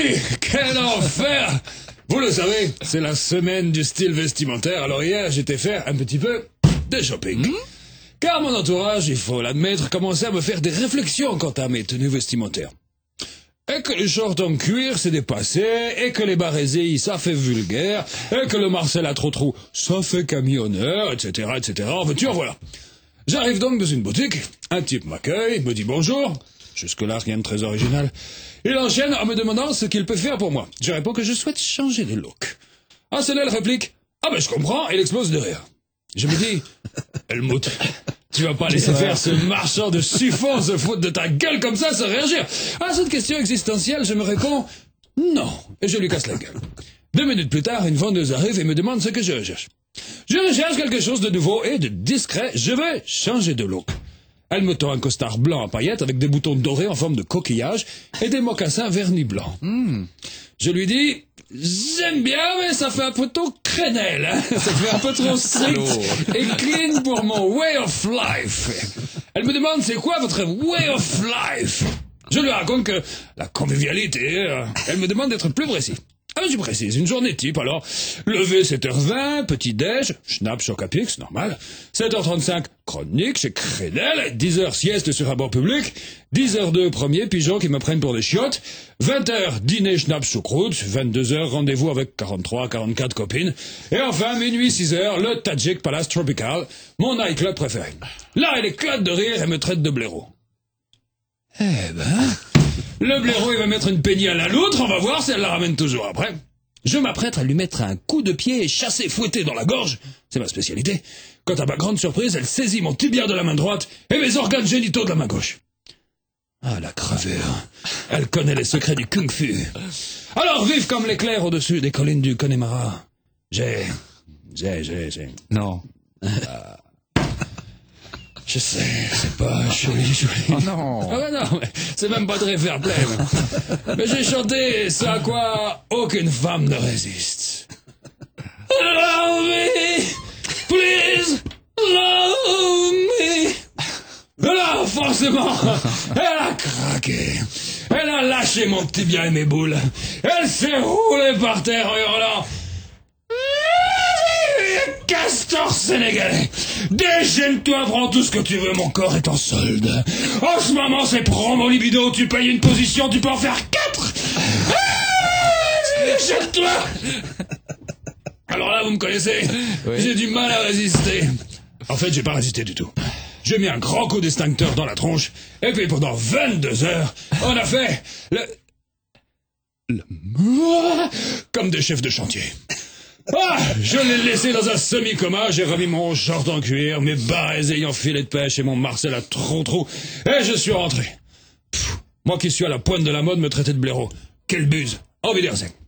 oui, quel enfer! Vous le savez, c'est la semaine du style vestimentaire, alors hier j'étais faire un petit peu de shopping. Car mon entourage, il faut l'admettre, commençait à me faire des réflexions quant à mes tenues vestimentaires. Et que les shorts en cuir c'est dépassé, et que les barésilles ça fait vulgaire, et que le Marcel à trou ça fait camionneur, etc., etc. En veux-tu, en voilà. J'arrive donc dans une boutique, un type m'accueille, me dit bonjour. Jusque-là, rien de très original. Il enchaîne en me demandant ce qu'il peut faire pour moi. Je réponds que je souhaite changer de look. Ah, c'est là, il réplique. Ah ben je comprends, il explose de rire. Je me dis, Helmut, tu vas pas laisser faire ce marchand de chiffon se foutre de ta gueule comme ça sans réagir. À cette question existentielle, je me réponds, non, et je lui casse la gueule. 2 minutes plus tard, une vendeuse arrive et me demande ce que je recherche. Je recherche quelque chose de nouveau et de discret, je veux changer de look. Elle me tend un costard blanc à paillettes avec des boutons dorés en forme de coquillage et des mocassins vernis blancs. Je lui dis, j'aime bien, mais ça fait un peu trop crénel, hein. Ça fait un peu trop strict et clean pour mon way of life. Elle me demande, c'est quoi votre way of life? Je lui raconte que la convivialité, elle me demande d'être plus précis. Ah, je précise, une journée type, alors, lever 7h20, petit-déj, schnapp, choc à pic, normal, 7h35, chronique chez Crénel, 10h sieste sur un banc public, 10h02, premier pigeon qui me prennent pour des chiottes, 20h, dîner, schnapp, choucroute, 22h, rendez-vous avec 43, 44 copines, et enfin, minuit, 6h, le Tajik Palace Tropical, mon nightclub préféré. Là, elle éclate de rire et me traite de blaireau. Eh ben... Le blaireau, il va mettre une peignée à la loutre, on va voir si elle la ramène toujours après. Je m'apprête à lui mettre un coup de pied et chasser fouetter dans la gorge. C'est ma spécialité. Quand à ma grande surprise, elle saisit mon tibia de la main droite et mes organes génitaux de la main gauche. Ah, la crevure. Elle connaît les secrets du kung-fu. Alors, vive comme l'éclair au-dessus des collines du Connemara. Non. Je sais, c'est pas joli. Oh non. Ah bah non, mais c'est même pas très fair play. Mais j'ai chanté ce à quoi aucune femme ne résiste. Love me, please, love me. Et là, forcément, elle a craqué. Elle a lâché mon tibia et mes boules. Elle s'est roulée par terre en hurlant. Castor sénégalais, déchaîne-toi, prends tout ce que tu veux, mon corps est en solde. En ce moment, c'est promo libido, tu payes une position, tu peux en faire 4. Déchaîne-toi. Alors là, vous me connaissez, oui. J'ai du mal à résister. En fait, j'ai pas résisté du tout. J'ai mis un grand coup d'extincteur dans la tronche, et puis pendant 22 heures, on a fait le comme des chefs de chantier. Ah, je l'ai laissé dans un semi-coma, j'ai remis mon short en cuir, mes barésilles en filet de pêche et mon Marcel à trou, et je suis rentré. Moi qui suis à la pointe de la mode me traiter de blaireau. Quelle buse. Au Wiedersehen.